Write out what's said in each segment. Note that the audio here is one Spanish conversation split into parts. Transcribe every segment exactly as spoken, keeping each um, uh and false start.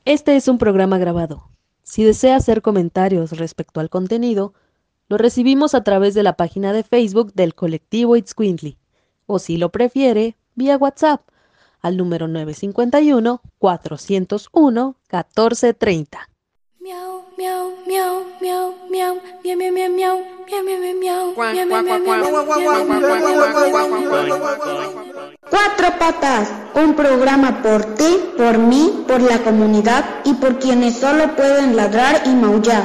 Este es un programa grabado. Si desea hacer comentarios respecto al contenido, lo recibimos a través de la página de Facebook del colectivo Itzcuintli, o si lo prefiere, vía WhatsApp, al número nueve cinco uno, cuatro cero uno, uno cuatro tres cero. Miau, miau, miau, miau, miau, miau, miau, miau, miau, miau, miau, miau, miau. Cuatro Patas, un programa por ti, por mí, por la comunidad y por quienes solo pueden ladrar y maullar.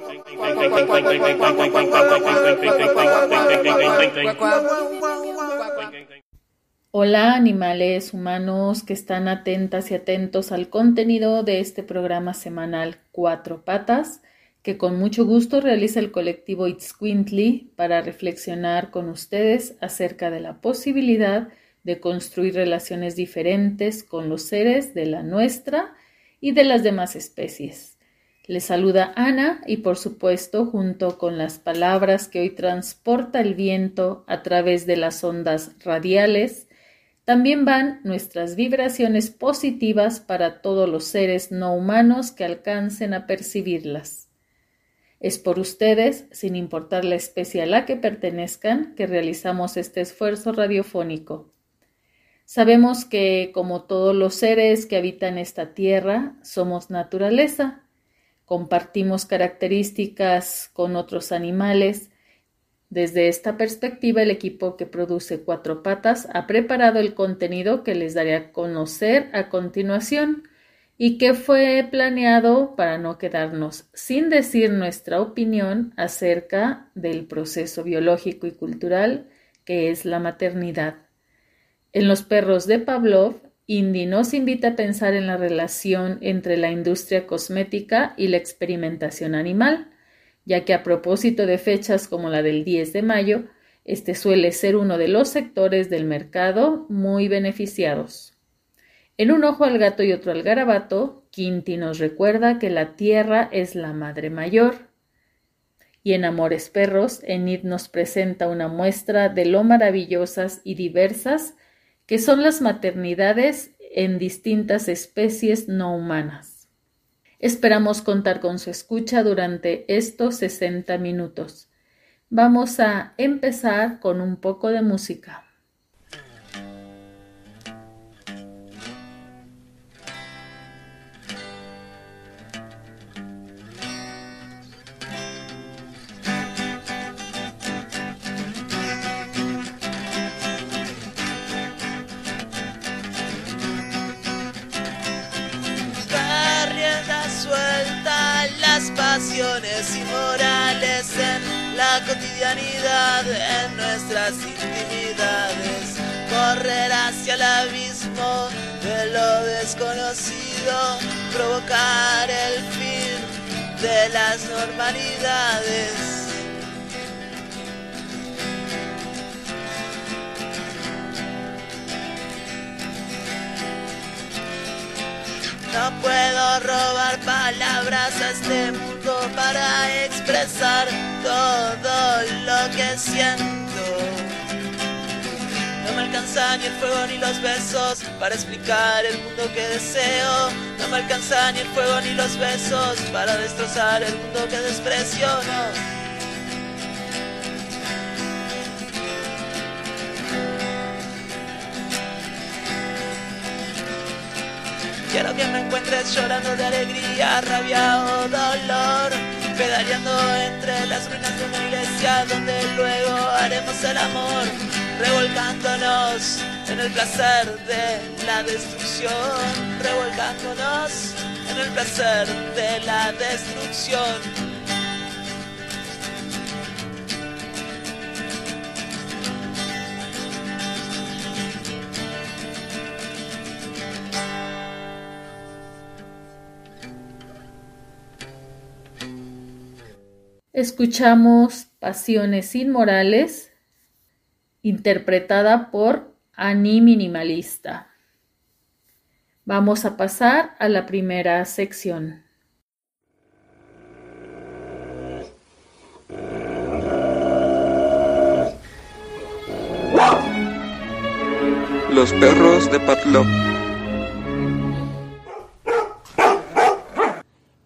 Hola animales humanos que están atentas y atentos al contenido de este programa semanal Cuatro Patas, que con mucho gusto realiza el colectivo Itzcuintli para reflexionar con ustedes acerca de la posibilidad de construir relaciones diferentes con los seres de la nuestra y de las demás especies. Les saluda Ana y por supuesto junto con las palabras que hoy transporta el viento a través de las ondas radiales, también van nuestras vibraciones positivas para todos los seres no humanos que alcancen a percibirlas. Es por ustedes, sin importar la especie a la que pertenezcan, que realizamos este esfuerzo radiofónico. Sabemos que, como todos los seres que habitan esta tierra, somos naturaleza. Compartimos características con otros animales. Desde esta perspectiva, el equipo que produce Cuatro Patas ha preparado el contenido que les daré a conocer a continuación y que fue planeado para no quedarnos sin decir nuestra opinión acerca del proceso biológico y cultural que es la maternidad. En Los perros de Pavlov, Indy nos invita a pensar en la relación entre la industria cosmética y la experimentación animal, ya que a propósito de fechas como la del diez de mayo, este suele ser uno de los sectores del mercado muy beneficiados. En Un ojo al gato y otro al garabato, Quinti nos recuerda que la tierra es la madre mayor. Y en Amores Perros, Enid nos presenta una muestra de lo maravillosas y diversas que son las maternidades en distintas especies no humanas. Esperamos contar con su escucha durante estos sesenta minutos. Vamos a empezar con un poco de música. Pasiones y morales en la cotidianidad, en nuestras intimidades, correr hacia el abismo de lo desconocido, provocar el fin de las normalidades. No puedo robar palabras a este mundo para expresar todo lo que siento. No me alcanza ni el fuego ni los besos para explicar el mundo que deseo. No me alcanza ni el fuego ni los besos para destrozar el mundo que desprecio, no. Quiero que me encuentres llorando de alegría, rabia o dolor, pedaleando entre las ruinas de una iglesia donde luego haremos el amor, revolcándonos en el placer de la destrucción, revolcándonos en el placer de la destrucción. Escuchamos Pasiones Inmorales, interpretada por Ani Minimalista. Vamos a pasar a la primera sección. Los perros de Pavlov.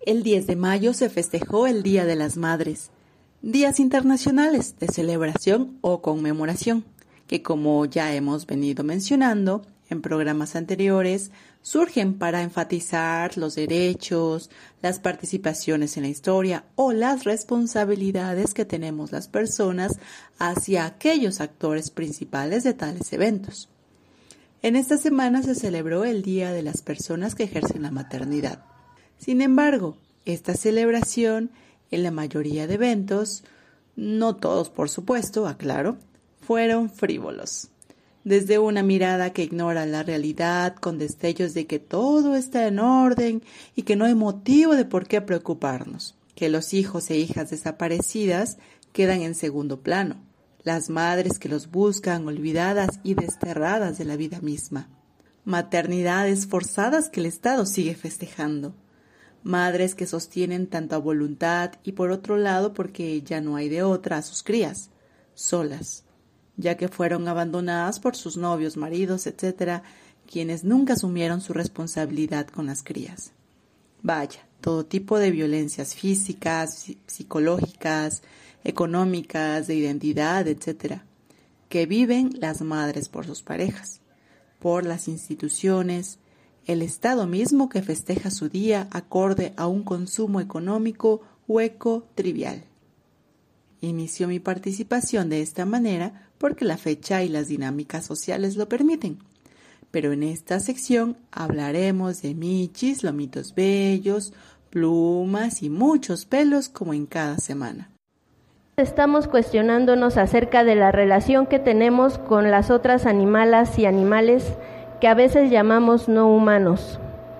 El diez de mayo se festejó el Día de las Madres, días internacionales de celebración o conmemoración, que como ya hemos venido mencionando en programas anteriores, surgen para enfatizar los derechos, las participaciones en la historia o las responsabilidades que tenemos las personas hacia aquellos actores principales de tales eventos. En esta semana se celebró el Día de las Personas que ejercen la maternidad. Sin embargo, esta celebración, en la mayoría de eventos, no todos por supuesto, aclaro, fueron frívolos. Desde una mirada que ignora la realidad con destellos de que todo está en orden y que no hay motivo de por qué preocuparnos, que los hijos e hijas desaparecidas quedan en segundo plano, las madres que los buscan olvidadas y desterradas de la vida misma, maternidades forzadas que el Estado sigue festejando, madres que sostienen tanto a voluntad y por otro lado porque ya no hay de otra a sus crías, solas, ya que fueron abandonadas por sus novios, maridos, etcétera, quienes nunca asumieron su responsabilidad con las crías. Vaya, todo tipo de violencias físicas, psicológicas, económicas, de identidad, etcétera, que viven las madres por sus parejas, por las instituciones, el Estado mismo que festeja su día acorde a un consumo económico hueco, trivial. Inicio mi participación de esta manera porque la fecha y las dinámicas sociales lo permiten. Pero en esta sección hablaremos de michis, lomitos bellos, plumas y muchos pelos como en cada semana. Estamos cuestionándonos acerca de la relación que tenemos con las otras animalas y animales que a veces llamamos no humanos.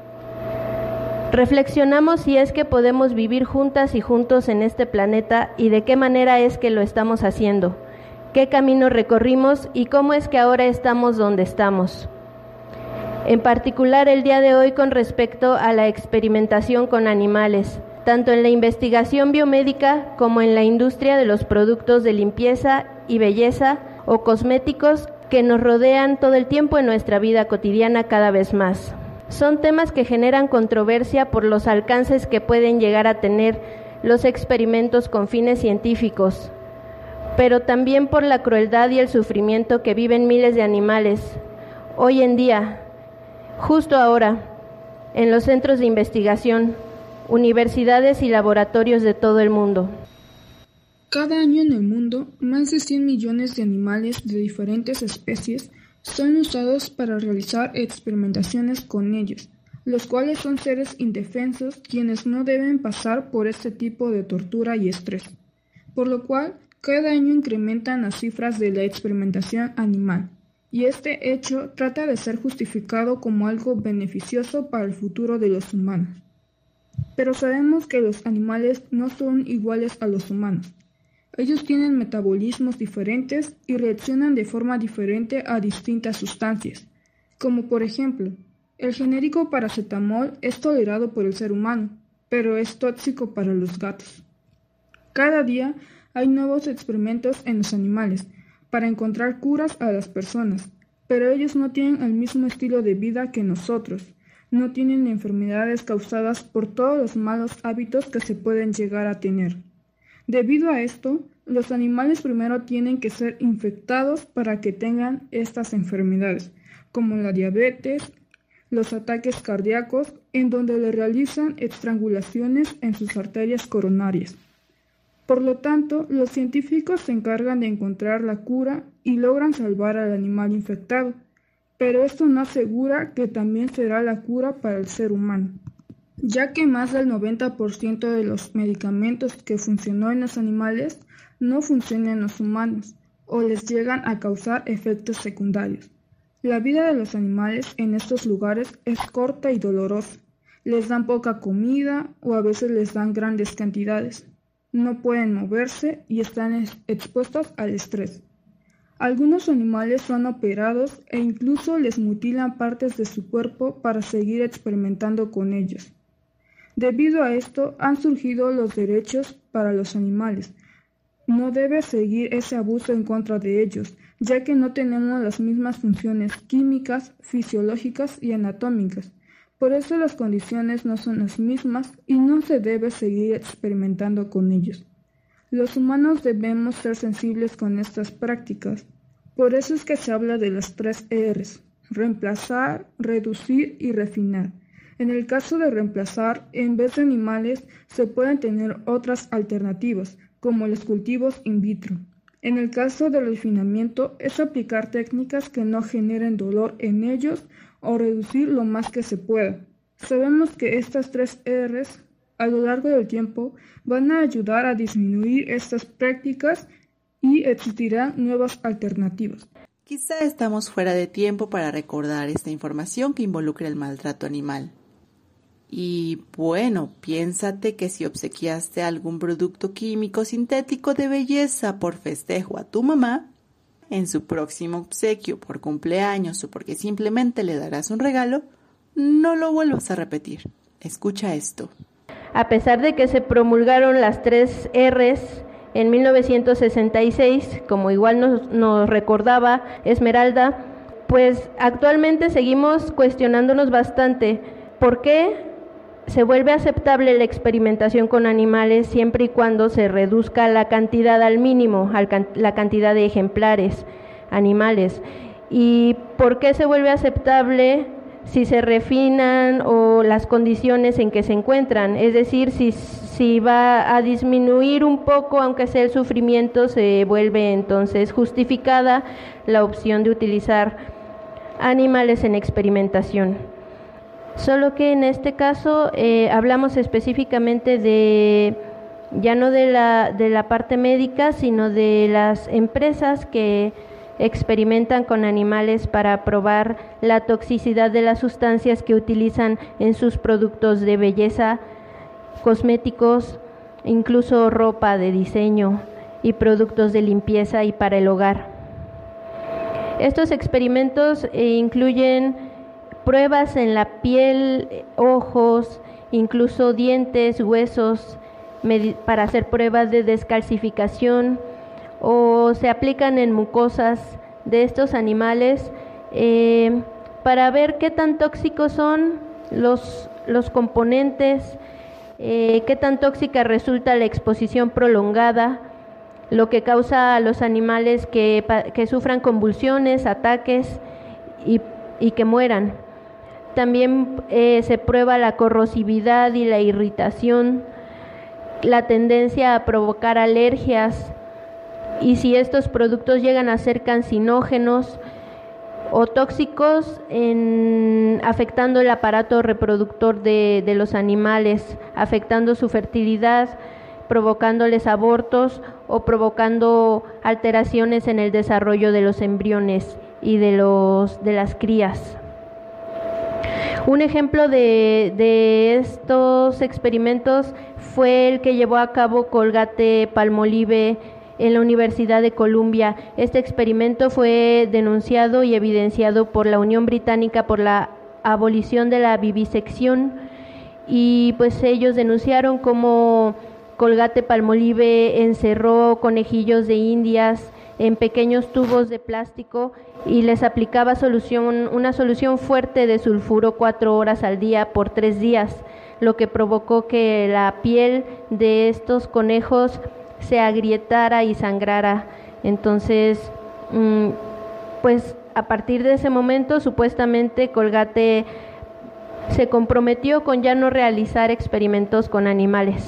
Reflexionamos si es que podemos vivir juntas y juntos en este planeta y de qué manera es que lo estamos haciendo, qué camino recorrimos y cómo es que ahora estamos donde estamos. En particular el día de hoy con respecto a la experimentación con animales, tanto en la investigación biomédica como en la industria de los productos de limpieza y belleza o cosméticos que nos rodean todo el tiempo en nuestra vida cotidiana cada vez más. Son temas que generan controversia por los alcances que pueden llegar a tener los experimentos con fines científicos, pero también por la crueldad y el sufrimiento que viven miles de animales hoy en día, justo ahora, en los centros de investigación, universidades y laboratorios de todo el mundo. Cada año en el mundo, más de cien millones de animales de diferentes especies son usados para realizar experimentaciones con ellos, los cuales son seres indefensos quienes no deben pasar por este tipo de tortura y estrés, por lo cual cada año incrementan las cifras de la experimentación animal, y este hecho trata de ser justificado como algo beneficioso para el futuro de los humanos. Pero sabemos que los animales no son iguales a los humanos. Ellos tienen metabolismos diferentes y reaccionan de forma diferente a distintas sustancias, como por ejemplo, el genérico paracetamol es tolerado por el ser humano, pero es tóxico para los gatos. Cada día hay nuevos experimentos en los animales para encontrar curas a las personas, pero ellos no tienen el mismo estilo de vida que nosotros, no tienen enfermedades causadas por todos los malos hábitos que se pueden llegar a tener. Debido a esto, los animales primero tienen que ser infectados para que tengan estas enfermedades, como la diabetes, los ataques cardíacos, en donde le realizan estrangulaciones en sus arterias coronarias. Por lo tanto, los científicos se encargan de encontrar la cura y logran salvar al animal infectado, pero esto no asegura que también será la cura para el ser humano, ya que más del noventa por ciento de los medicamentos que funcionó en los animales no funcionan en los humanos o les llegan a causar efectos secundarios. La vida de los animales en estos lugares es corta y dolorosa. Les dan poca comida o a veces les dan grandes cantidades. No pueden moverse y están expuestos al estrés. Algunos animales son operados e incluso les mutilan partes de su cuerpo para seguir experimentando con ellos. Debido a esto han surgido los derechos para los animales. No debe seguir ese abuso en contra de ellos, ya que no tenemos las mismas funciones químicas, fisiológicas y anatómicas, Por eso las condiciones no son las mismas y no se debe seguir experimentando con ellos. Los humanos debemos ser sensibles con estas prácticas. Por eso es que se habla de las tres R's: reemplazar, reducir y refinar. En el caso de reemplazar, en vez de animales, se pueden tener otras alternativas, como los cultivos in vitro. En el caso del refinamiento, es aplicar técnicas que no generen dolor en ellos o reducir lo más que se pueda. Sabemos que estas tres R's, a lo largo del tiempo, van a ayudar a disminuir estas prácticas y existirán nuevas alternativas. Quizá estamos fuera de tiempo para recordar esta información que involucra el maltrato animal. Y bueno, piénsate que si obsequiaste algún producto químico sintético de belleza por festejo a tu mamá, en su próximo obsequio por cumpleaños o porque simplemente le darás un regalo, no lo vuelvas a repetir. Escucha esto. A pesar de que se promulgaron las tres R's en mil novecientos sesenta y seis, como igual nos, nos recordaba Esmeralda, pues actualmente seguimos cuestionándonos bastante por qué se vuelve aceptable la experimentación con animales siempre y cuando se reduzca la cantidad al mínimo, la cantidad de ejemplares animales. ¿Y por qué se vuelve aceptable si se refinan o las condiciones en que se encuentran? Es decir, si, si va a disminuir un poco, aunque sea el sufrimiento, se vuelve entonces justificada la opción de utilizar animales en experimentación. Solo que en este caso eh, hablamos específicamente de, ya no de la, de la parte médica, sino de las empresas que experimentan con animales para probar la toxicidad de las sustancias que utilizan en sus productos de belleza, cosméticos, incluso ropa de diseño y productos de limpieza y para el hogar. Estos experimentos eh, incluyen pruebas en la piel, ojos, incluso dientes, huesos, para hacer pruebas de descalcificación, o se aplican en mucosas de estos animales eh, para ver qué tan tóxicos son los, los componentes, eh, qué tan tóxica resulta la exposición prolongada, lo que causa a los animales que, que sufran convulsiones, ataques y, y que mueran. También eh, se prueba la corrosividad y la irritación, la tendencia a provocar alergias y si estos productos llegan a ser cancinógenos o tóxicos, en, afectando el aparato reproductor de, de los animales, afectando su fertilidad, provocándoles abortos o provocando alteraciones en el desarrollo de los embriones y de, los, de las crías. Un ejemplo de, de estos experimentos fue el que llevó a cabo Colgate-Palmolive en la Universidad de Columbia. Este experimento fue denunciado y evidenciado por la Unión Británica por la abolición de la vivisección y pues ellos denunciaron cómo Colgate-Palmolive encerró conejillos de indias en pequeños tubos de plástico y les aplicaba solución, una solución fuerte de sulfuro cuatro horas al día por tres días, lo que provocó que la piel de estos conejos se agrietara y sangrara. Entonces, pues a partir de ese momento, supuestamente Colgate se comprometió con ya no realizar experimentos con animales.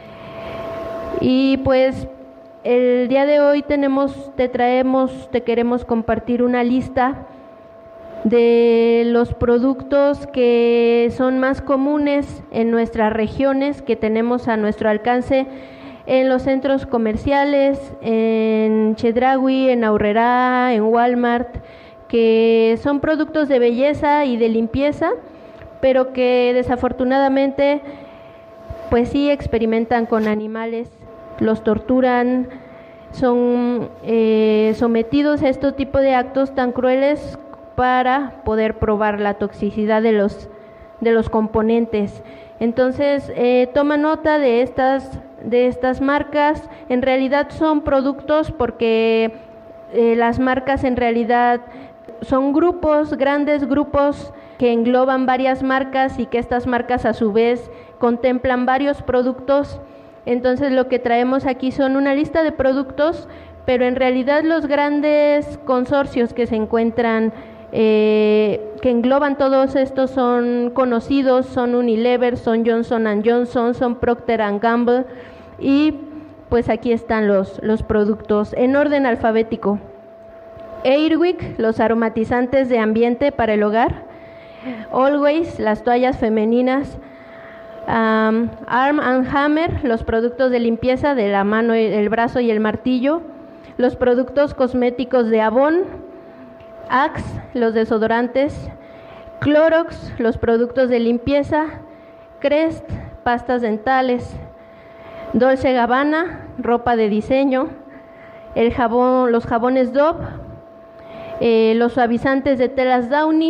Y pues el día de hoy tenemos, te traemos, te queremos compartir una lista de los productos que son más comunes en nuestras regiones, que tenemos a nuestro alcance en los centros comerciales, en Chedraui, en Aurrerá, en Walmart, que son productos de belleza y de limpieza, pero que desafortunadamente pues sí experimentan con animales, los torturan, son eh, sometidos a este tipo de actos tan crueles para poder probar la toxicidad de los, de los componentes. Entonces, eh, toma nota de estas, de estas marcas. En realidad son productos porque eh, las marcas en realidad son grupos, grandes grupos que engloban varias marcas y que estas marcas a su vez contemplan varios productos. Entonces lo que traemos aquí son una lista de productos, pero en realidad los grandes consorcios que se encuentran, eh, que engloban todos estos son conocidos, son Unilever, son Johnson and Johnson, son Procter and Gamble, y pues aquí están los, los productos en orden alfabético. Airwick, los aromatizantes de ambiente para el hogar. Always, las toallas femeninas. Um, Arm and Hammer, los productos de limpieza de la mano, el brazo y el martillo. Los productos cosméticos de Avon. Axe, los desodorantes. Clorox, los productos de limpieza. Crest, pastas dentales. Dolce Gabbana, ropa de diseño. El jabón, los jabones Dove. Eh, los suavizantes de telas Downy.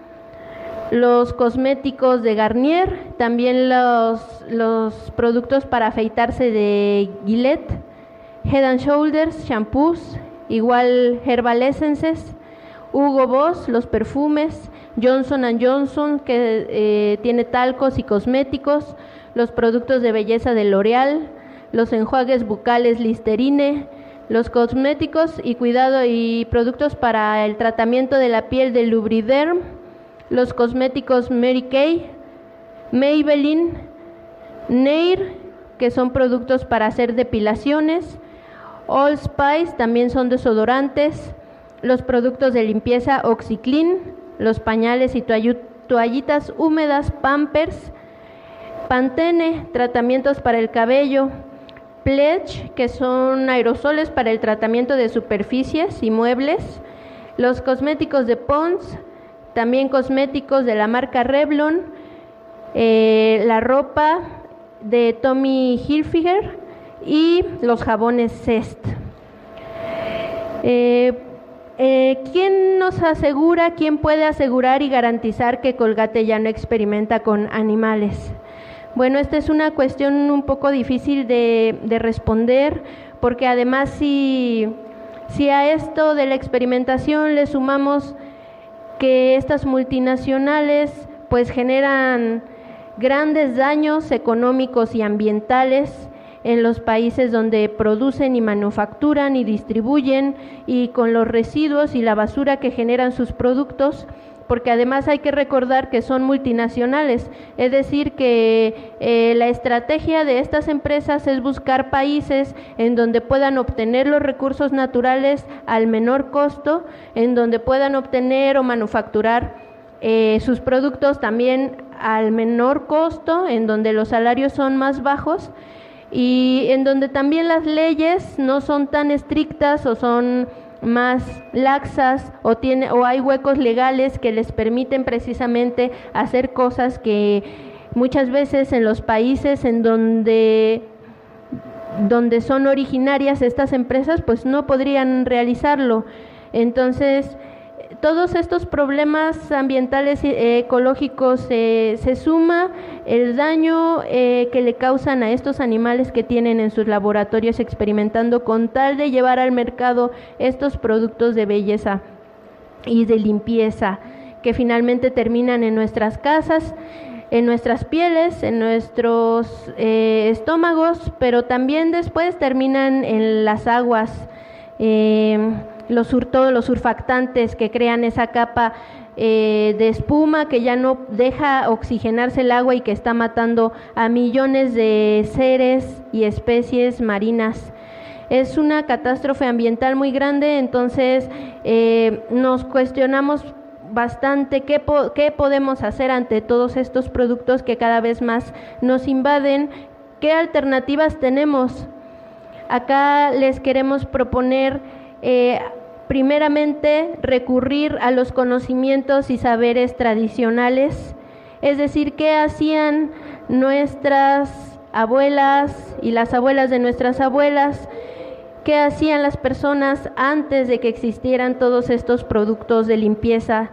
Los cosméticos de Garnier, también los, los productos para afeitarse de Gillette, Head and Shoulders, shampoos, igual Herbal Essences, Hugo Boss, los perfumes, Johnson and Johnson, que eh, tiene talcos y cosméticos, los productos de belleza de L'Oreal, los enjuagues bucales Listerine, los cosméticos y cuidado y productos para el tratamiento de la piel de Lubriderm, los cosméticos Mary Kay, Maybelline, Nair, que son productos para hacer depilaciones, Old Spice, también son desodorantes, los productos de limpieza OxiClean, los pañales y toallitas húmedas Pampers, Pantene, tratamientos para el cabello, Pledge, que son aerosoles para el tratamiento de superficies y muebles, los cosméticos de Pond's, también cosméticos de la marca Revlon, eh, la ropa de Tommy Hilfiger y los jabones Zest. Eh, eh, ¿Quién nos asegura, quién puede asegurar y garantizar que Colgate ya no experimenta con animales? Bueno, esta es una cuestión un poco difícil de, de responder, porque además si, si a esto de la experimentación le sumamos que estas multinacionales pues generan grandes daños económicos y ambientales en los países donde producen y manufacturan y distribuyen, y con los residuos y la basura que generan sus productos, porque además hay que recordar que son multinacionales, es decir, que eh, la estrategia de estas empresas es buscar países en donde puedan obtener los recursos naturales al menor costo, en donde puedan obtener o manufacturar eh, sus productos también al menor costo, en donde los salarios son más bajos y en donde también las leyes no son tan estrictas o son más laxas, o tiene o hay huecos legales que les permiten precisamente hacer cosas que muchas veces en los países en donde donde son originarias estas empresas pues no podrían realizarlo. Entonces todos estos problemas ambientales e ecológicos eh, se suma el daño eh, que le causan a estos animales que tienen en sus laboratorios experimentando con tal de llevar al mercado estos productos de belleza y de limpieza que finalmente terminan en nuestras casas, en nuestras pieles, en nuestros eh, estómagos, pero también después terminan en las aguas. Eh, los sur, todos los surfactantes que crean esa capa eh, de espuma que ya no deja oxigenarse el agua y que está matando a millones de seres y especies marinas. Es una catástrofe ambiental muy grande, entonces eh, nos cuestionamos bastante qué, po qué podemos hacer ante todos estos productos que cada vez más nos invaden, qué alternativas tenemos. Acá les queremos proponer eh, primeramente recurrir a los conocimientos y saberes tradicionales, es decir, qué hacían nuestras abuelas y las abuelas de nuestras abuelas, qué hacían las personas antes de que existieran todos estos productos de limpieza.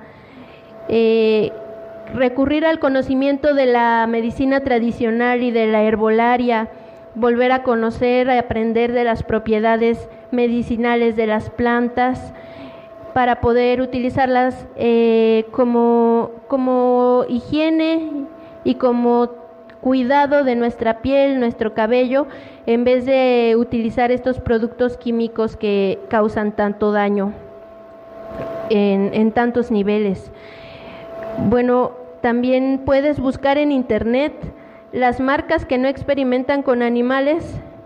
Eh, recurrir al conocimiento de la medicina tradicional y de la herbolaria, volver a conocer, a aprender de las propiedades medicinales de las plantas para poder utilizarlas eh, como, como higiene y como cuidado de nuestra piel, nuestro cabello, en vez de utilizar estos productos químicos que causan tanto daño en, en tantos niveles. Bueno, también puedes buscar en internet las marcas que no experimentan con animales,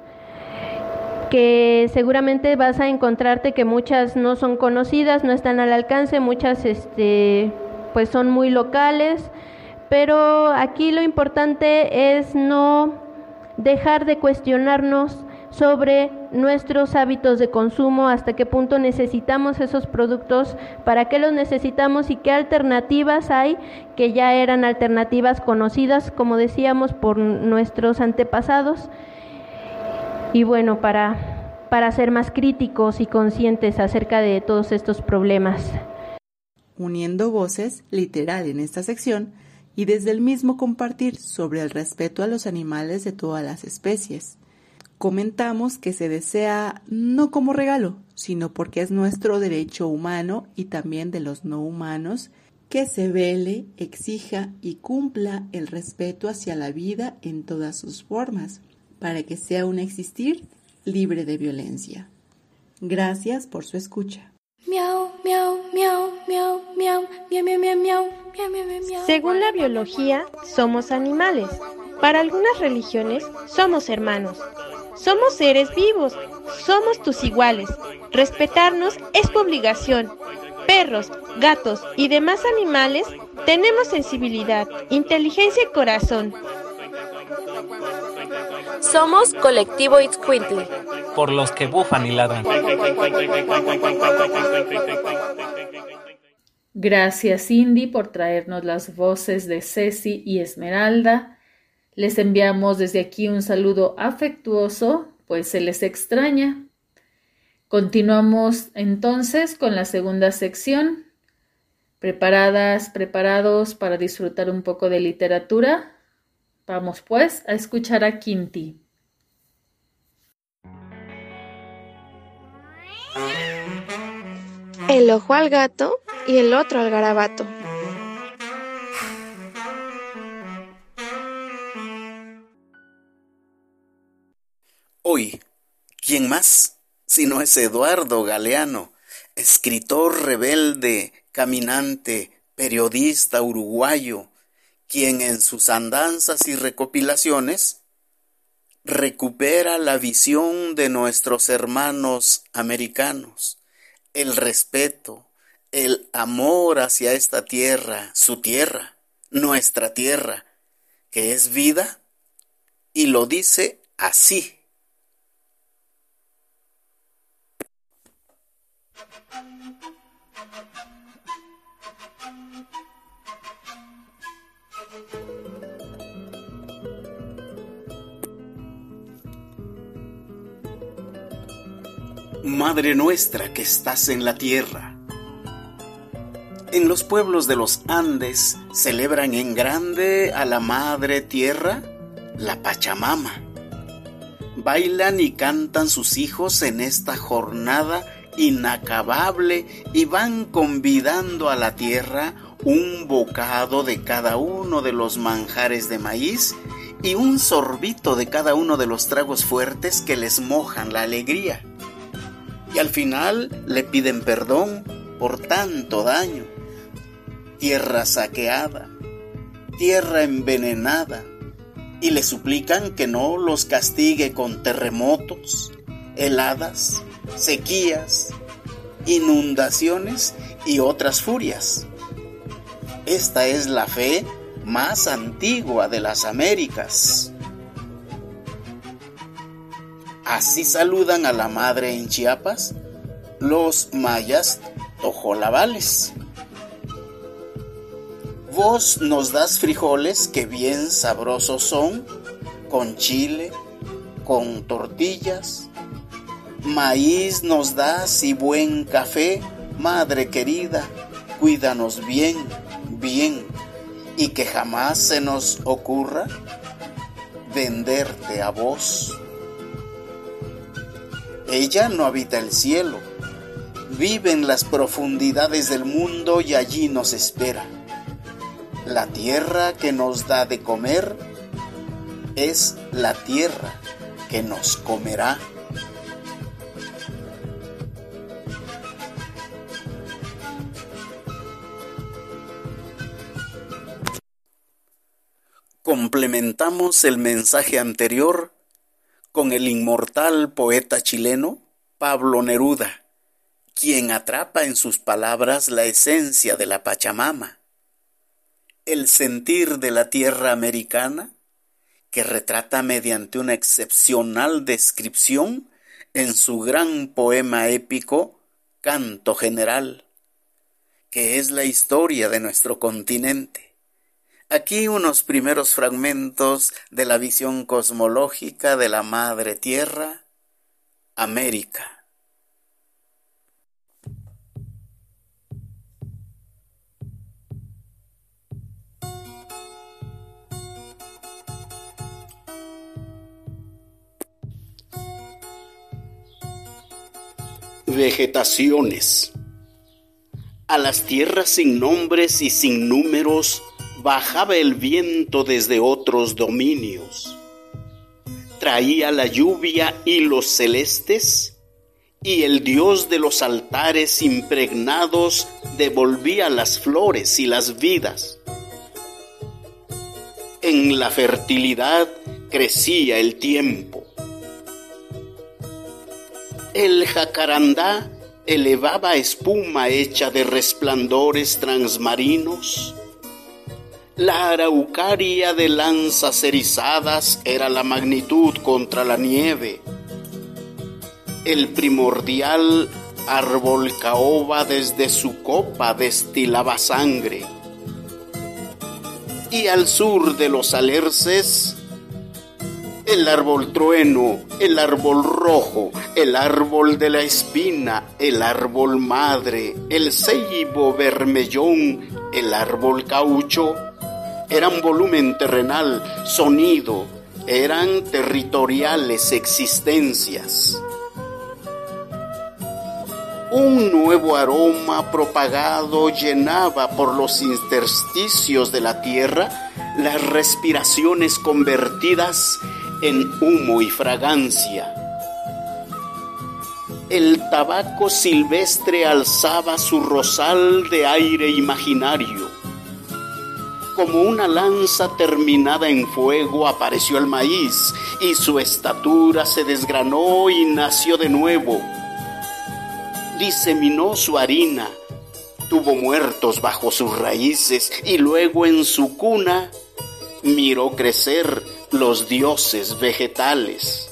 que seguramente vas a encontrarte que muchas no son conocidas, no están al alcance, muchas este, pues son muy locales, pero aquí lo importante es no dejar de cuestionarnos sobre nuestros hábitos de consumo, hasta qué punto necesitamos esos productos, para qué los necesitamos y qué alternativas hay que ya eran alternativas conocidas, como decíamos, por nuestros antepasados. Y bueno, para, para ser más críticos y conscientes acerca de todos estos problemas. Uniendo voces, literal en esta sección, y desde el mismo compartir sobre el respeto a los animales de todas las especies. Comentamos que se desea no como regalo, sino porque es nuestro derecho humano y también de los no humanos que se vele, exija y cumpla el respeto hacia la vida en todas sus formas, para que sea un existir libre de violencia. Gracias por su escucha. Miau, miau, miau, miau, miau, miau, miau, miau, miau, miau, miau, miau. Según la biología, somos animales. Para algunas religiones, somos hermanos. Somos seres vivos, somos tus iguales. Respetarnos es tu obligación. Perros, gatos y demás animales tenemos sensibilidad, inteligencia y corazón. Somos Colectivo Itzcuintli. Por los que bufan y ladran. Gracias, Cindy, por traernos las voces de Ceci y Esmeralda. Les enviamos desde aquí un saludo afectuoso, pues se les extraña. Continuamos entonces con la segunda sección. ¿Preparadas, preparados para disfrutar un poco de literatura? Vamos pues a escuchar a Quinti. El ojo al gato y el otro al garabato. Hoy, ¿quién más? Si no es Eduardo Galeano, escritor rebelde, caminante, periodista uruguayo, quien en sus andanzas y recopilaciones recupera la visión de nuestros hermanos americanos, el respeto, el amor hacia esta tierra, su tierra, nuestra tierra, que es vida, y lo dice así. Madre nuestra que estás en la tierra. En los pueblos de los Andes celebran en grande a la madre tierra, la Pachamama. Bailan y cantan sus hijos en esta jornada inacabable y van convidando a la tierra un bocado de cada uno de los manjares de maíz y un sorbito de cada uno de los tragos fuertes que les mojan la alegría. Y al final le piden perdón por tanto daño. Tierra saqueada, tierra envenenada, y le suplican que no los castigue con terremotos, heladas, sequías, inundaciones y otras furias. Esta es la fe más antigua de las Américas. Así saludan a la madre en Chiapas los mayas tojolabales. Vos nos das frijoles que bien sabrosos son, con chile, con tortillas. Maíz nos das y buen café, madre querida, cuídanos bien, bien, y que jamás se nos ocurra venderte a vos. Ella no habita el cielo, vive en las profundidades del mundo y allí nos espera. La tierra que nos da de comer es la tierra que nos comerá. Complementamos el mensaje anterior con el inmortal poeta chileno Pablo Neruda, quien atrapa en sus palabras la esencia de la Pachamama, el sentir de la tierra americana, que retrata mediante una excepcional descripción en su gran poema épico Canto General, que es la historia de nuestro continente. Aquí unos primeros fragmentos de la visión cosmológica de la Madre Tierra, América. Vegetaciones. A las tierras sin nombres y sin números bajaba el viento desde otros dominios. Traía la lluvia hilos celestes y el dios de los altares impregnados devolvía las flores y las vidas. En la fertilidad crecía el tiempo. El jacarandá elevaba espuma hecha de resplandores transmarinos. La araucaria de lanzas erizadas era la magnitud contra la nieve. El primordial árbol caoba desde su copa destilaba sangre. Y al sur de los alerces, el árbol trueno, el árbol rojo, el árbol de la espina, el árbol madre, el ceibo vermellón, el árbol caucho, eran volumen terrenal, sonido, eran territoriales existencias. Un nuevo aroma propagado llenaba por los intersticios de la tierra las respiraciones convertidas en humo y fragancia. El tabaco silvestre alzaba su rosal de aire imaginario. Como una lanza terminada en fuego apareció el maíz y su estatura se desgranó y nació de nuevo. Diseminó su harina, tuvo muertos bajo sus raíces y luego en su cuna miró crecer los dioses vegetales.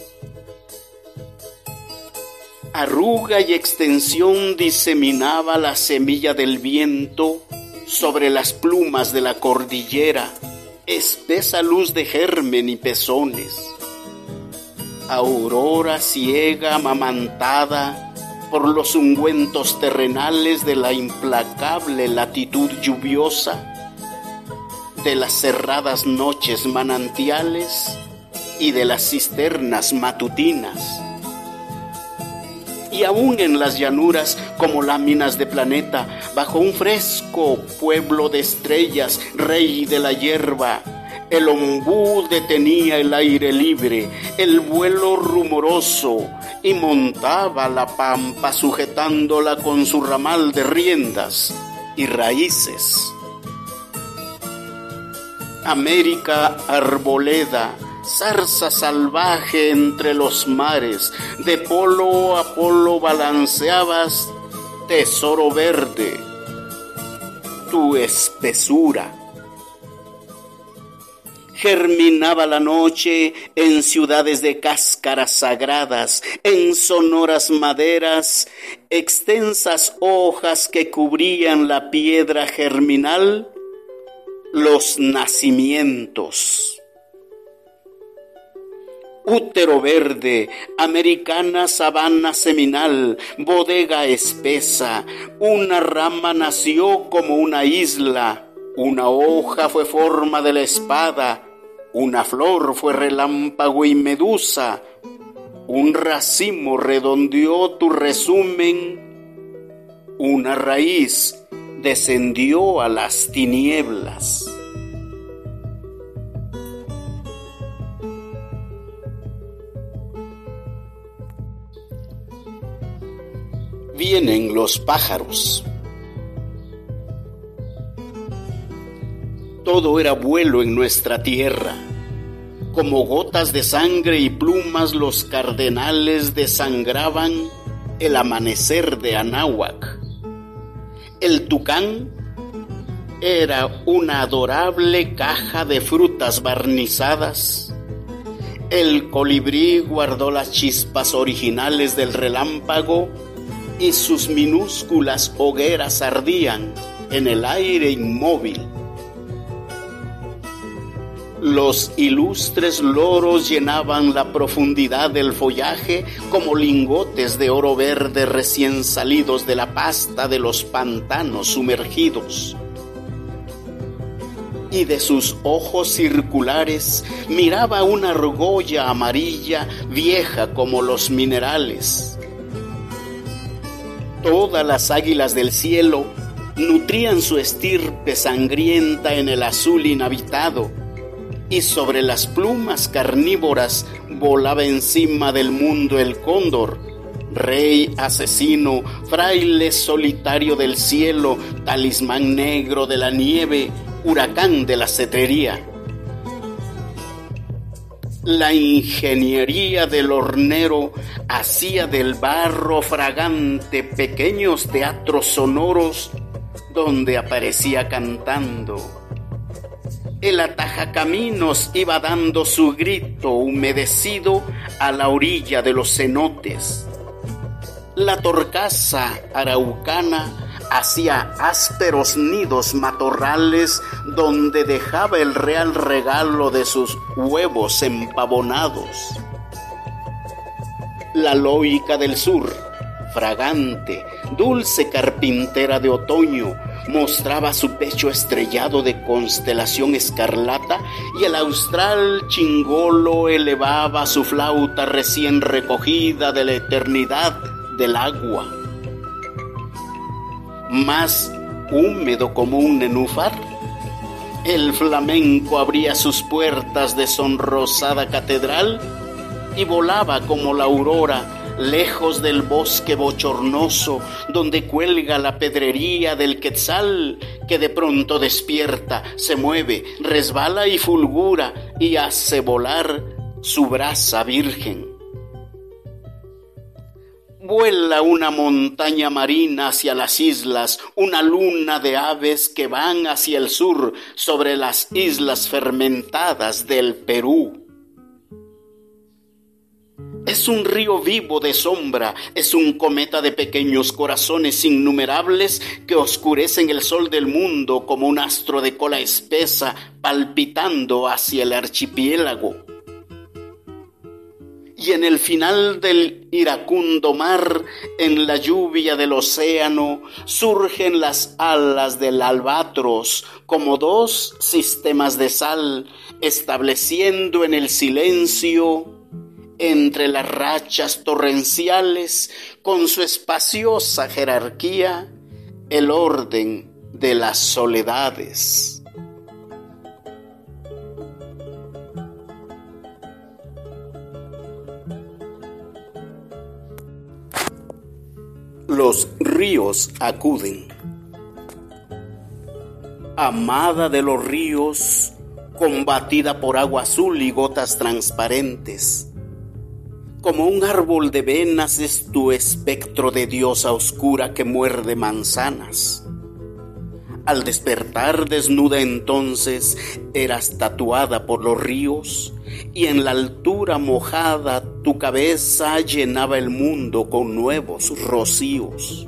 Arruga y extensión diseminaba la semilla del viento sobre las plumas de la cordillera, espesa luz de germen y pezones. Aurora ciega amamantada por los ungüentos terrenales de la implacable latitud lluviosa, de las cerradas noches manantiales y de las cisternas matutinas. Y aún en las llanuras, como láminas de planeta, bajo un fresco pueblo de estrellas, rey de la hierba, el ombú detenía el aire libre, el vuelo rumoroso, y montaba la pampa sujetándola con su ramal de riendas y raíces. América arboleda, zarza salvaje entre los mares, de polo a polo balanceabas, tesoro verde, tu espesura. Germinaba la noche en ciudades de cáscaras sagradas, en sonoras maderas, extensas hojas que cubrían la piedra germinal, los nacimientos. Útero verde, americana sabana seminal, bodega espesa, una rama nació como una isla, una hoja fue forma de la espada, una flor fue relámpago y medusa, un racimo redondeó tu resumen, una raíz descendió a las tinieblas. Vienen los pájaros. Todo era vuelo en nuestra tierra. Como gotas de sangre y plumas los cardenales desangraban el amanecer de Anáhuac. El tucán era una adorable caja de frutas barnizadas. El colibrí guardó las chispas originales del relámpago y sus minúsculas hogueras ardían en el aire inmóvil. Los ilustres loros llenaban la profundidad del follaje como lingotes de oro verde recién salidos de la pasta de los pantanos sumergidos. Y de sus ojos circulares miraba una argolla amarilla vieja como los minerales. Todas las águilas del cielo nutrían su estirpe sangrienta en el azul inhabitado, y sobre las plumas carnívoras volaba encima del mundo el cóndor, rey asesino, fraile solitario del cielo, talismán negro de la nieve, huracán de la cetrería. La ingeniería del hornero hacía del barro fragante pequeños teatros sonoros donde aparecía cantando. El atajacaminos iba dando su grito humedecido a la orilla de los cenotes. La torcaza araucana hacía ásperos nidos matorrales donde dejaba el real regalo de sus huevos empavonados. La loica del sur, fragante, dulce carpintera de otoño, mostraba su pecho estrellado de constelación escarlata y el austral chingolo elevaba su flauta recién recogida de la eternidad del agua. Más húmedo como un nenúfar, el flamenco abría sus puertas de sonrosada catedral y volaba como la aurora lejos del bosque bochornoso donde cuelga la pedrería del quetzal que de pronto despierta, se mueve, resbala y fulgura y hace volar su brasa virgen. Vuela una montaña marina hacia las islas, una luna de aves que van hacia el sur sobre las islas fermentadas del Perú. Es un río vivo de sombra, es un cometa de pequeños corazones innumerables que oscurecen el sol del mundo como un astro de cola espesa palpitando hacia el archipiélago. Y en el final del iracundo mar, en la lluvia del océano, surgen las alas del albatros como dos sistemas de sal, estableciendo en el silencio entre las rachas torrenciales, con su espaciosa jerarquía, el orden de las soledades. Los ríos acuden. Amada de los ríos, combatida por agua azul y gotas transparentes, como un árbol de venas es tu espectro de diosa oscura que muerde manzanas. Al despertar desnuda entonces eras tatuada por los ríos y en la altura mojada tu cabeza llenaba el mundo con nuevos rocíos.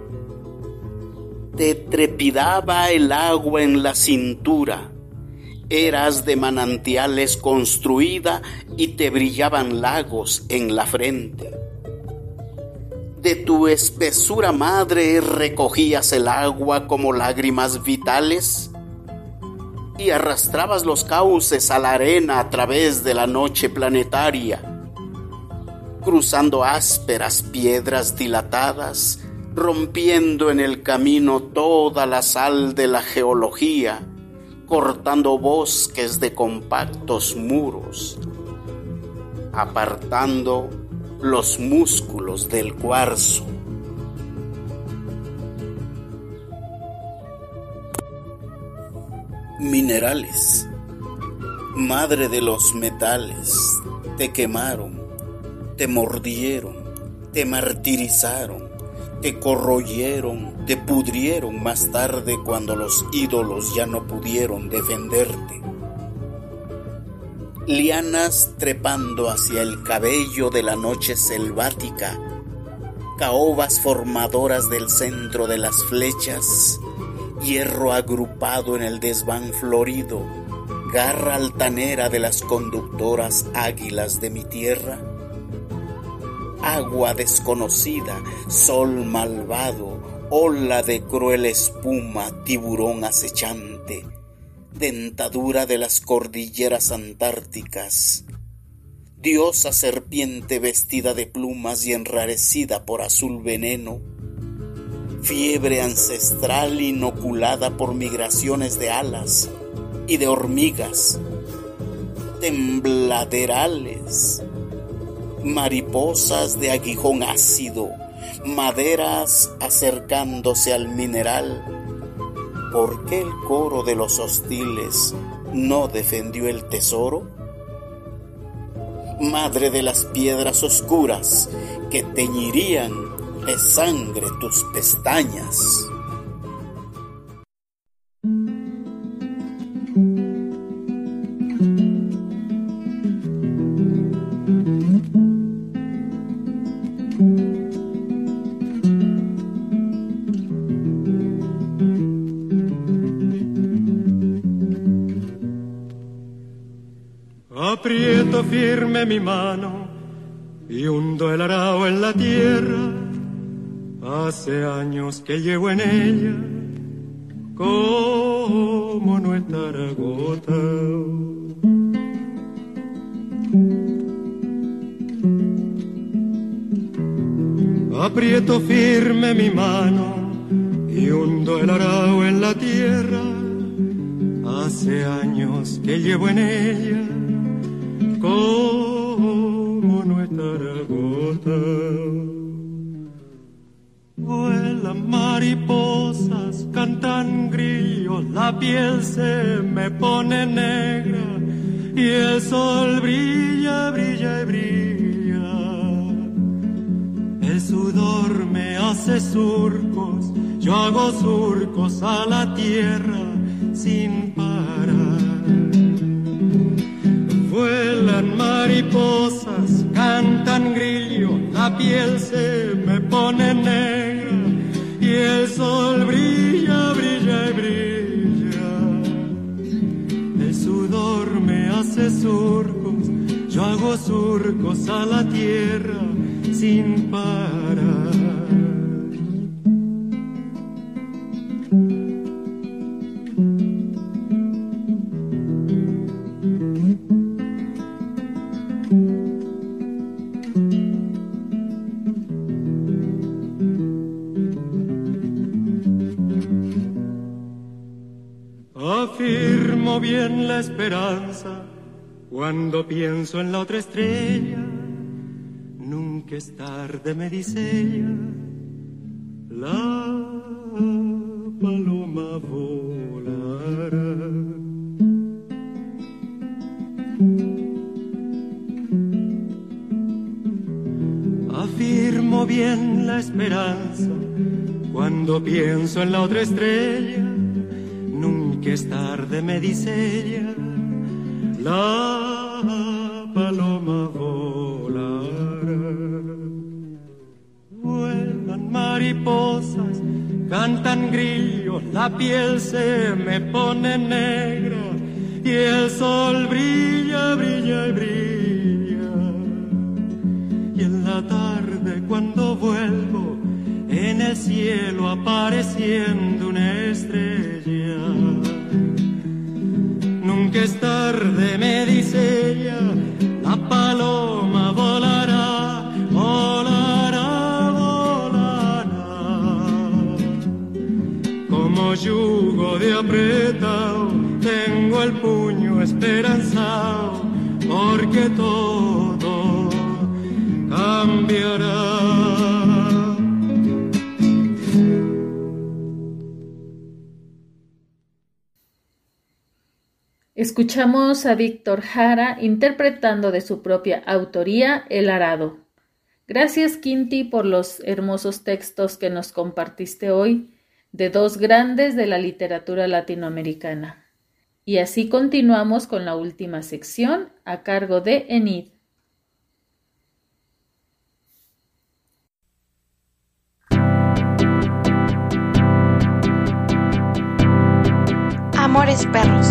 Te trepidaba el agua en la cintura. Eras de manantiales construida y te brillaban lagos en la frente. De tu espesura madre recogías el agua como lágrimas vitales y arrastrabas los cauces a la arena a través de la noche planetaria, cruzando ásperas piedras dilatadas rompiendo en el camino toda la sal de la geología, cortando bosques de compactos muros, apartando los músculos del cuarzo. Minerales, madre de los metales, te quemaron, te mordieron, te martirizaron, te corroyeron, te pudrieron más tarde cuando los ídolos ya no pudieron defenderte. Lianas trepando hacia el cabello de la noche selvática, caobas formadoras del centro de las flechas, hierro agrupado en el desván florido, garra altanera de las conductoras águilas de mi tierra. Agua desconocida, sol malvado, ola de cruel espuma, tiburón acechante, dentadura de las cordilleras antárticas, diosa serpiente vestida de plumas y enrarecida por azul veneno, fiebre ancestral inoculada por migraciones de alas y de hormigas, tembladerales, mariposas de aguijón ácido, maderas acercándose al mineral. ¿Por qué el coro de los hostiles no defendió el tesoro? Madre de las piedras oscuras que teñirían de sangre tus pestañas. Aprieto firme mi mano y hundo el arao en la tierra. Hace años que llevo en ella, como no estar agotado. Aprieto firme mi mano y hundo el arao en la tierra. Hace años que llevo en ella, como no estar agotado. Vuelan mariposas, cantan grillos, la piel se me pone negra y el sol brilla, brilla y brilla. El sudor me hace surcos, yo hago surcos a la tierra sin parar. Vuelan mariposas, cantan grillos, la piel se me pone negra y el sol brilla, brilla y brilla. El sudor me hace surcos, yo hago surcos a la tierra sin parar. Afirmo bien la esperanza cuando pienso en la otra estrella. Nunca es tarde, me dice ella, la paloma volará. Afirmo bien la esperanza cuando pienso en la otra estrella. Nunca es tarde, me dice ella, la paloma volará. Vuelan mariposas, cantan grillos, la piel se me pone negra y el sol brilla, brilla y brilla. Y en la tarde cuando vuelvo, en el cielo apareciendo una estrella. Nunca es tarde, me dice ella, la paloma volará, volará, volará. el puño esperanzado, porque todo cambiará. Escuchamos a Víctor Jara interpretando de su propia autoría El Arado. Gracias, Quinti, por los hermosos textos que nos compartiste hoy de dos grandes de la literatura latinoamericana. Y así continuamos con la última sección a cargo de Enid. Amores perros.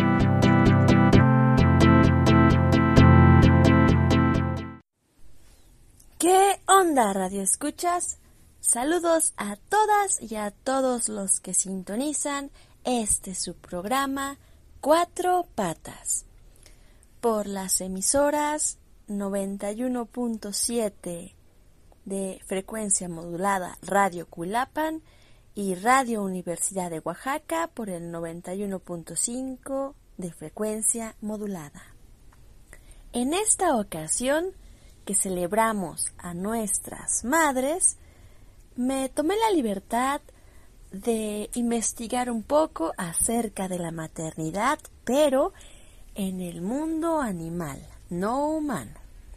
¿Qué onda, radio escuchas? Saludos a todas y a todos los que sintonizan este su programa Cuatro Patas por las emisoras noventa y uno punto siete de frecuencia modulada Radio Cuilapan y Radio Universidad de Oaxaca por el noventa y uno punto cinco de frecuencia modulada. En esta ocasión que celebramos a nuestras madres, me tomé la libertad de investigar un poco acerca de la maternidad, pero en el mundo animal, no humano.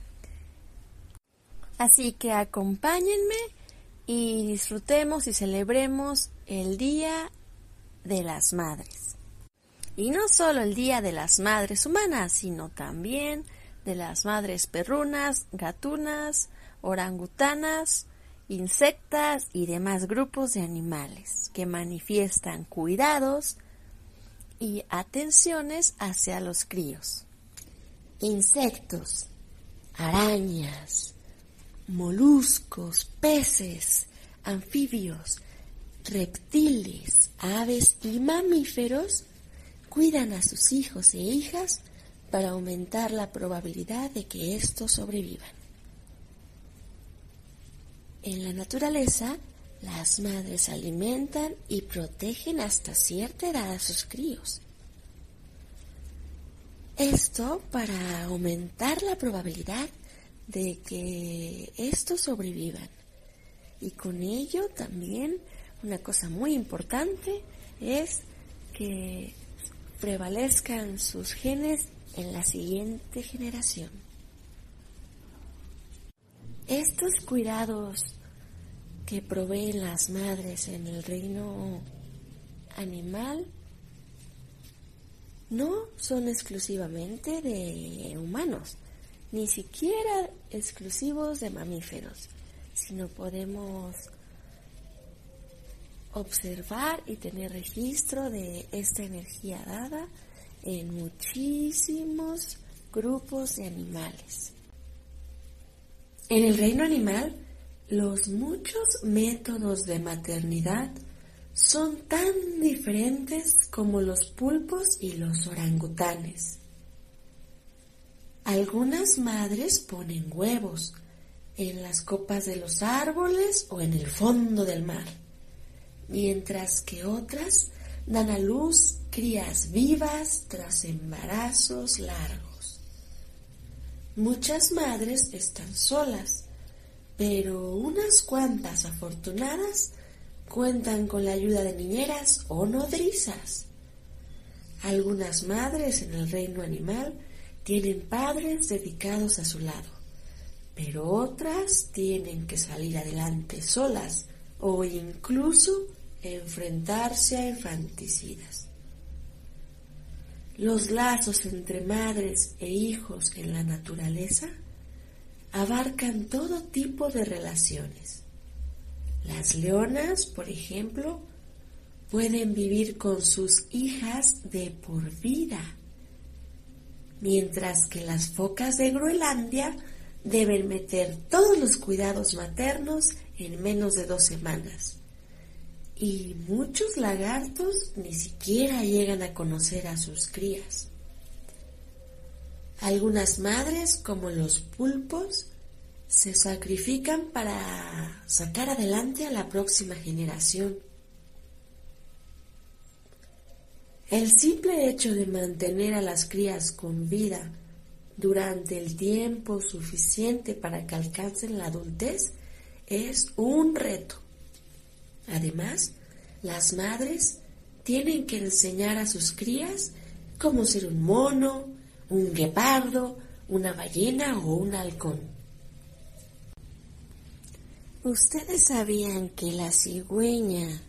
Así que acompáñenme y disfrutemos y celebremos el Día de las Madres. Y no solo el Día de las Madres humanas, sino también de las madres perrunas, gatunas, orangutanas, insectas y demás grupos de animales que manifiestan cuidados y atenciones hacia los críos. Insectos, arañas, moluscos, peces, anfibios, reptiles, aves y mamíferos cuidan a sus hijos e hijas para aumentar la probabilidad de que estos sobrevivan. En la naturaleza, las madres alimentan y protegen hasta cierta edad a sus críos. Esto para aumentar la probabilidad de que estos sobrevivan. Y con ello también una cosa muy importante es que prevalezcan sus genes en la siguiente generación. Estos cuidados que proveen las madres en el reino animal no son exclusivamente de humanos, ni siquiera exclusivos de mamíferos, sino podemos observar y tener registro de esta energía dada en muchísimos grupos de animales. En el reino animal, los muchos métodos de maternidad son tan diferentes como los pulpos y los orangutanes. Algunas madres ponen huevos en las copas de los árboles o en el fondo del mar, mientras que otras dan a luz crías vivas tras embarazos largos. Muchas madres están solas, pero unas cuantas afortunadas cuentan con la ayuda de niñeras o nodrizas. Algunas madres en el reino animal tienen padres dedicados a su lado, pero otras tienen que salir adelante solas o incluso enfrentarse a infanticidas. Los lazos entre madres e hijos en la naturaleza abarcan todo tipo de relaciones. Las leonas, por ejemplo, pueden vivir con sus hijas de por vida, mientras que las focas de Groenlandia deben meter todos los cuidados maternos en menos de dos semanas. Y muchos lagartos ni siquiera llegan a conocer a sus crías. Algunas madres, como los pulpos, se sacrifican para sacar adelante a la próxima generación. El simple hecho de mantener a las crías con vida durante el tiempo suficiente para que alcancen la adultez es un reto. Además, las madres tienen que enseñar a sus crías cómo ser un mono, un guepardo, una ballena o un halcón. ¿Ustedes sabían que la cigüeña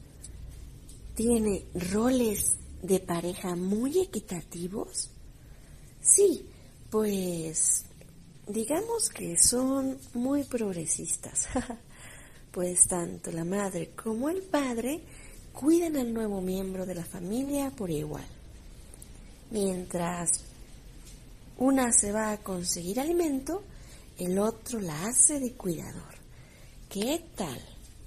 tiene roles de pareja muy equitativos? Sí, pues digamos que son muy progresistas. Pues tanto la madre como el padre cuidan al nuevo miembro de la familia por igual. Mientras una se va a conseguir alimento, el otro la hace de cuidador. ¿Qué tal?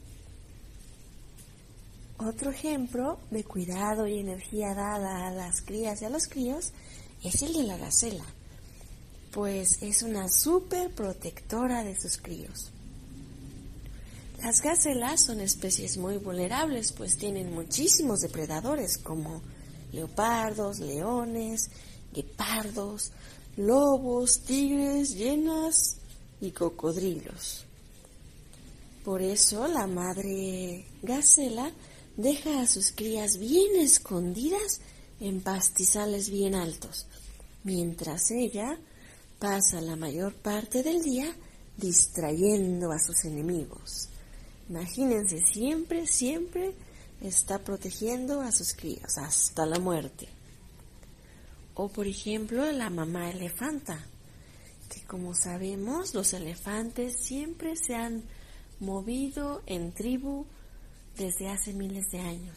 Otro ejemplo de cuidado y energía dada a las crías y a los críos es el de la gacela, pues es una súper protectora de sus críos. Las gacelas son especies muy vulnerables, pues tienen muchísimos depredadores como leopardos, leones, guepardos, lobos, tigres, hienas y cocodrilos. Por eso la madre gacela deja a sus crías bien escondidas en pastizales bien altos, mientras ella pasa la mayor parte del día distrayendo a sus enemigos. Imagínense, siempre, siempre está protegiendo a sus crías hasta la muerte. O por ejemplo la mamá elefanta, que como sabemos los elefantes siempre se han movido en tribu desde hace miles de años.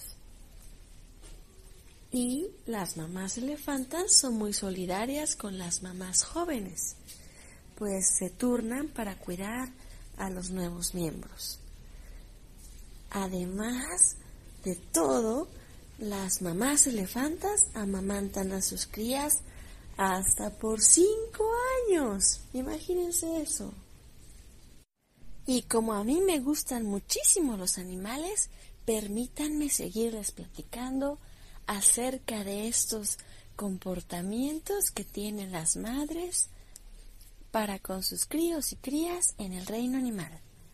Y las mamás elefantas son muy solidarias con las mamás jóvenes, pues se turnan para cuidar a los nuevos miembros. Además de todo, las mamás elefantas amamantan a sus crías hasta por cinco años. Imagínense eso. Y como a mí me gustan muchísimo los animales, permítanme seguirles platicando acerca de estos comportamientos que tienen las madres para con sus críos y crías en el reino animal.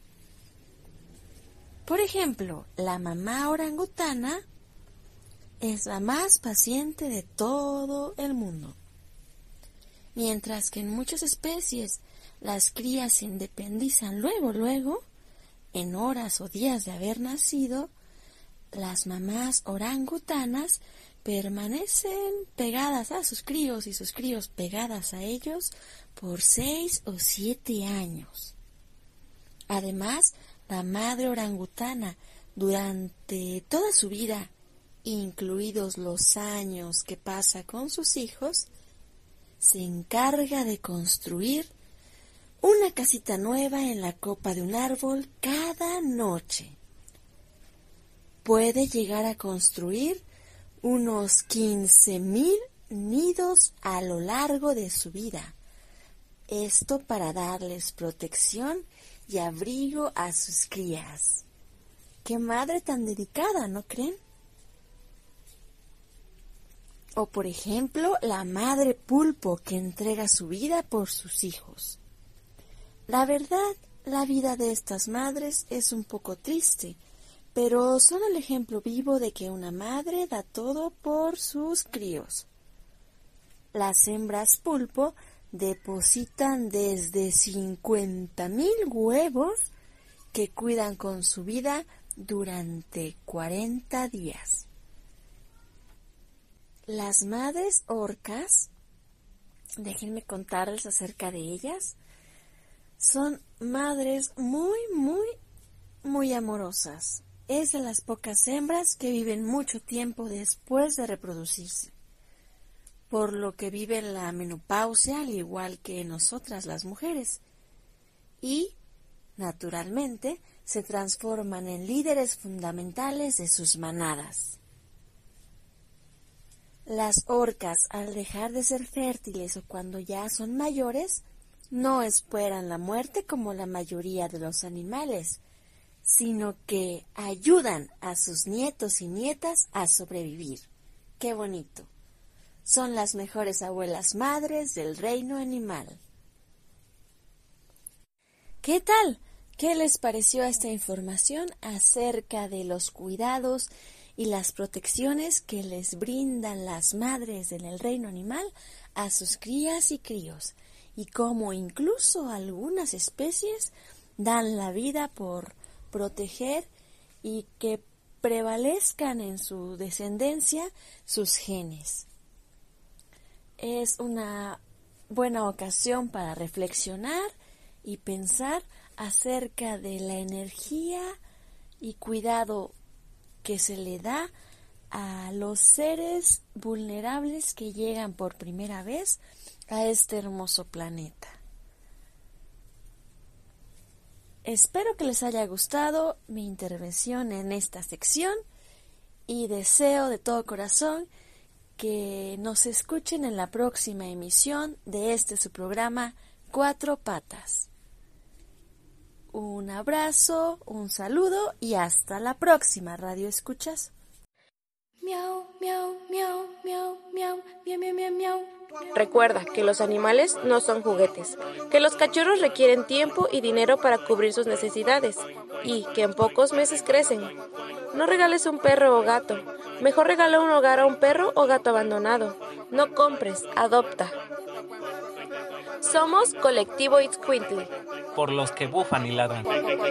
Por ejemplo, la mamá orangutana es la más paciente de todo el mundo. Mientras que en muchas especies las crías se independizan luego, luego, en horas o días de haber nacido, las mamás orangutanas permanecen pegadas a sus críos y sus críos pegadas a ellos por seis o siete años. Además, la madre orangutana durante toda su vida, incluidos los años que pasa con sus hijos, se encarga de construir una casita nueva en la copa de un árbol cada noche. Puede llegar a construir unos quince mil nidos a lo largo de su vida. Esto para darles protección y abrigo a sus crías. ¡Qué madre tan dedicada!, ¿no creen? O por ejemplo, la madre pulpo que entrega su vida por sus hijos. La verdad, la vida de estas madres es un poco triste, pero son el ejemplo vivo de que una madre da todo por sus críos. Las hembras pulpo depositan desde cincuenta mil huevos que cuidan con su vida durante cuarenta días. Las madres orcas, déjenme contarles acerca de ellas, son madres muy, muy, muy amorosas. Es de las pocas hembras que viven mucho tiempo después de reproducirse, por lo que viven la menopausia al igual que nosotras las mujeres, y, naturalmente, se transforman en líderes fundamentales de sus manadas. Las orcas, al dejar de ser fértiles o cuando ya son mayores, no esperan la muerte como la mayoría de los animales, sino que ayudan a sus nietos y nietas a sobrevivir. qué bonito. Son las mejores abuelas madres del reino animal. ¿Qué tal? ¿Qué les pareció esta información acerca de los cuidados y las protecciones que les brindan las madres en el reino animal a sus crías y críos? Y cómo incluso algunas especies dan la vida por proteger y que prevalezcan en su descendencia sus genes. Es una buena ocasión para reflexionar y pensar acerca de la energía y cuidado que se le da a los seres vulnerables que llegan por primera vez a este hermoso planeta. Espero que les haya gustado mi intervención en esta sección y deseo de todo corazón que nos escuchen en la próxima emisión de este su programa Cuatro Patas. Un abrazo, un saludo y hasta la próxima, Radio Escuchas. Miau, miau, miau, miau, miau, miau, miau, miau, miau. Recuerda que los animales no son juguetes, que los cachorros requieren tiempo y dinero para cubrir sus necesidades y que en pocos meses crecen. No regales un perro o gato, mejor regala un hogar a un perro o gato abandonado. No compres, adopta. Somos Colectivo Itzcuintli. Por los que bufan y ladran.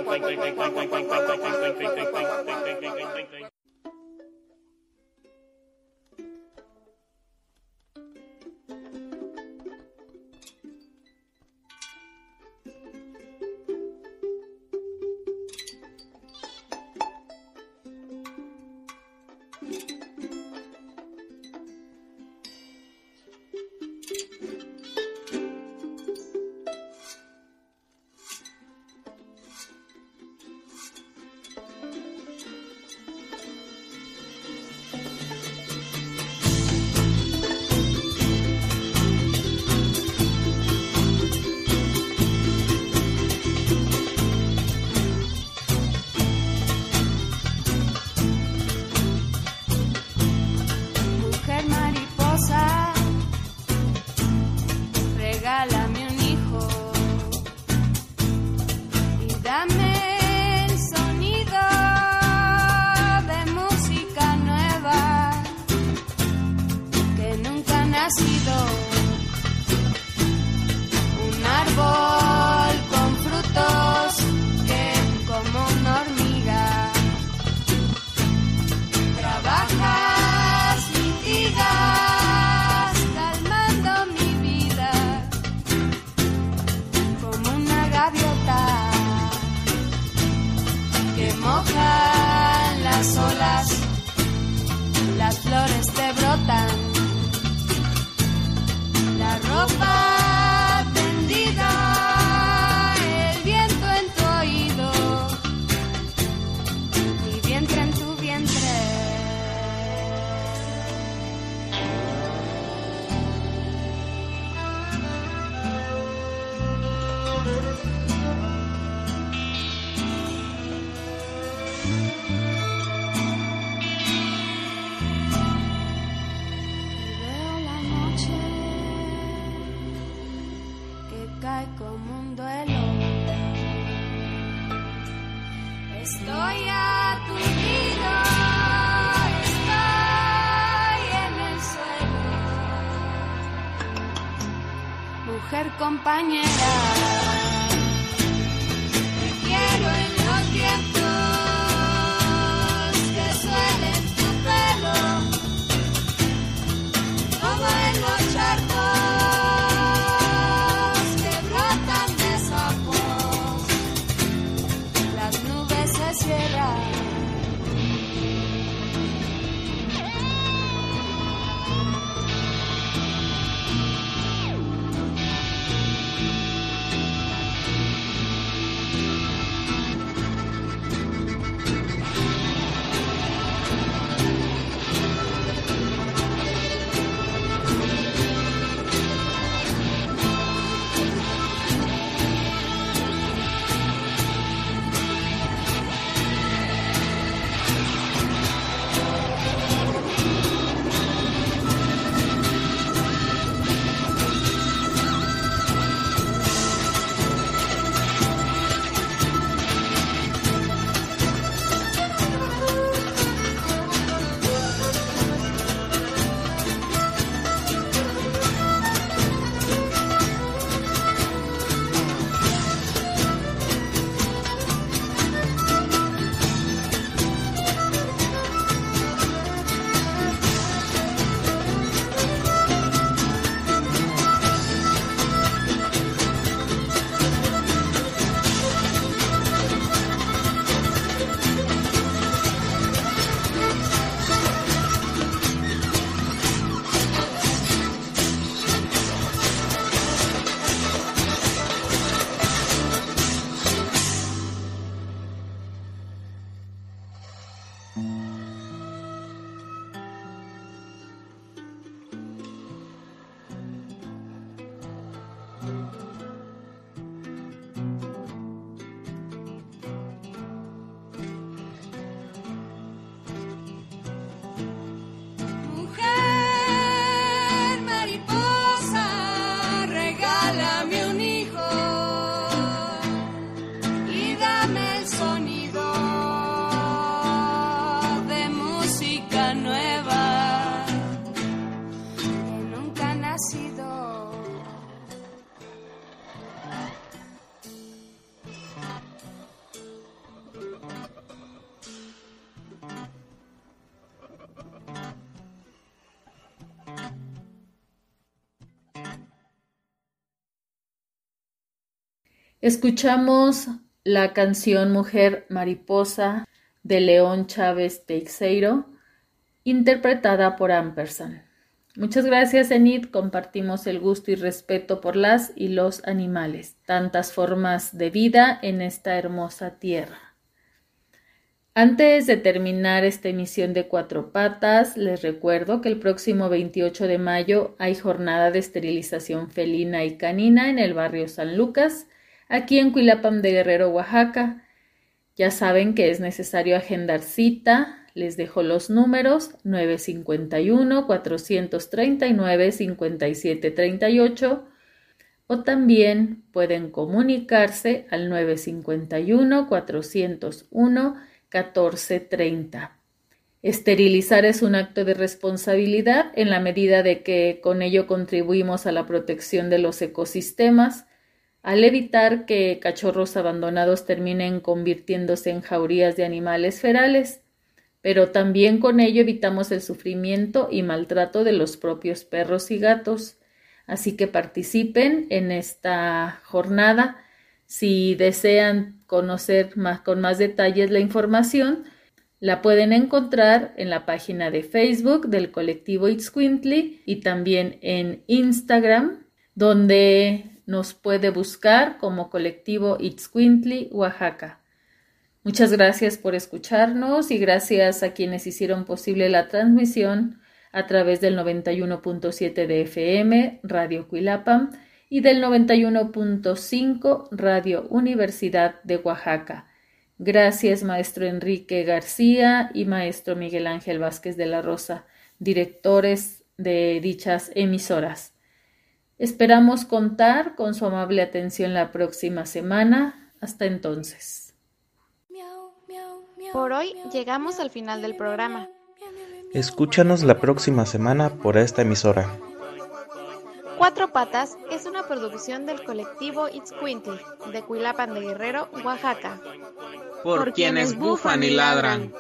Compañera, te quiero en los vientos que suelen tu pelo, como en los charcos que brotan de sapos, las nubes se cierran. Escuchamos la canción Mujer Mariposa de León Chávez Teixeiro, interpretada por Ampersand. Muchas gracias, Enid. Compartimos el gusto y respeto por las y los animales, tantas formas de vida en esta hermosa tierra. Antes de terminar esta emisión de Cuatro Patas, les recuerdo que el próximo veintiocho de mayo hay jornada de esterilización felina y canina en el barrio San Lucas, aquí en Cuilapam de Guerrero, Oaxaca. Ya saben que es necesario agendar cita. Les dejo los números nueve cinco uno, cuatro tres nueve, cinco siete tres ocho o también pueden comunicarse al nueve cinco uno, cuatro cero uno, uno cuatro tres cero. Esterilizar es un acto de responsabilidad en la medida de que con ello contribuimos a la protección de los ecosistemas, al evitar que cachorros abandonados terminen convirtiéndose en jaurías de animales ferales, pero también con ello evitamos el sufrimiento y maltrato de los propios perros y gatos. Así que participen en esta jornada. Si desean conocer más, con más detalles la información, la pueden encontrar en la página de Facebook del colectivo Itzcuintli y también en Instagram, donde nos puede buscar como colectivo Itzcuintli Oaxaca. Muchas gracias por escucharnos y gracias a quienes hicieron posible la transmisión a través del noventa y uno punto siete de F M, Radio Cuilapam, y del noventa y uno punto cinco, Radio Universidad de Oaxaca. Gracias, maestro Enrique García y maestro Miguel Ángel Vázquez de la Rosa, directores de dichas emisoras. Esperamos contar con su amable atención la próxima semana. Hasta entonces. Por hoy llegamos al final del programa. Escúchanos la próxima semana por esta emisora. Cuatro Patas es una producción del colectivo Itzcuintli de Cuilapam de Guerrero, Oaxaca. Por, por quienes bufan y ladran.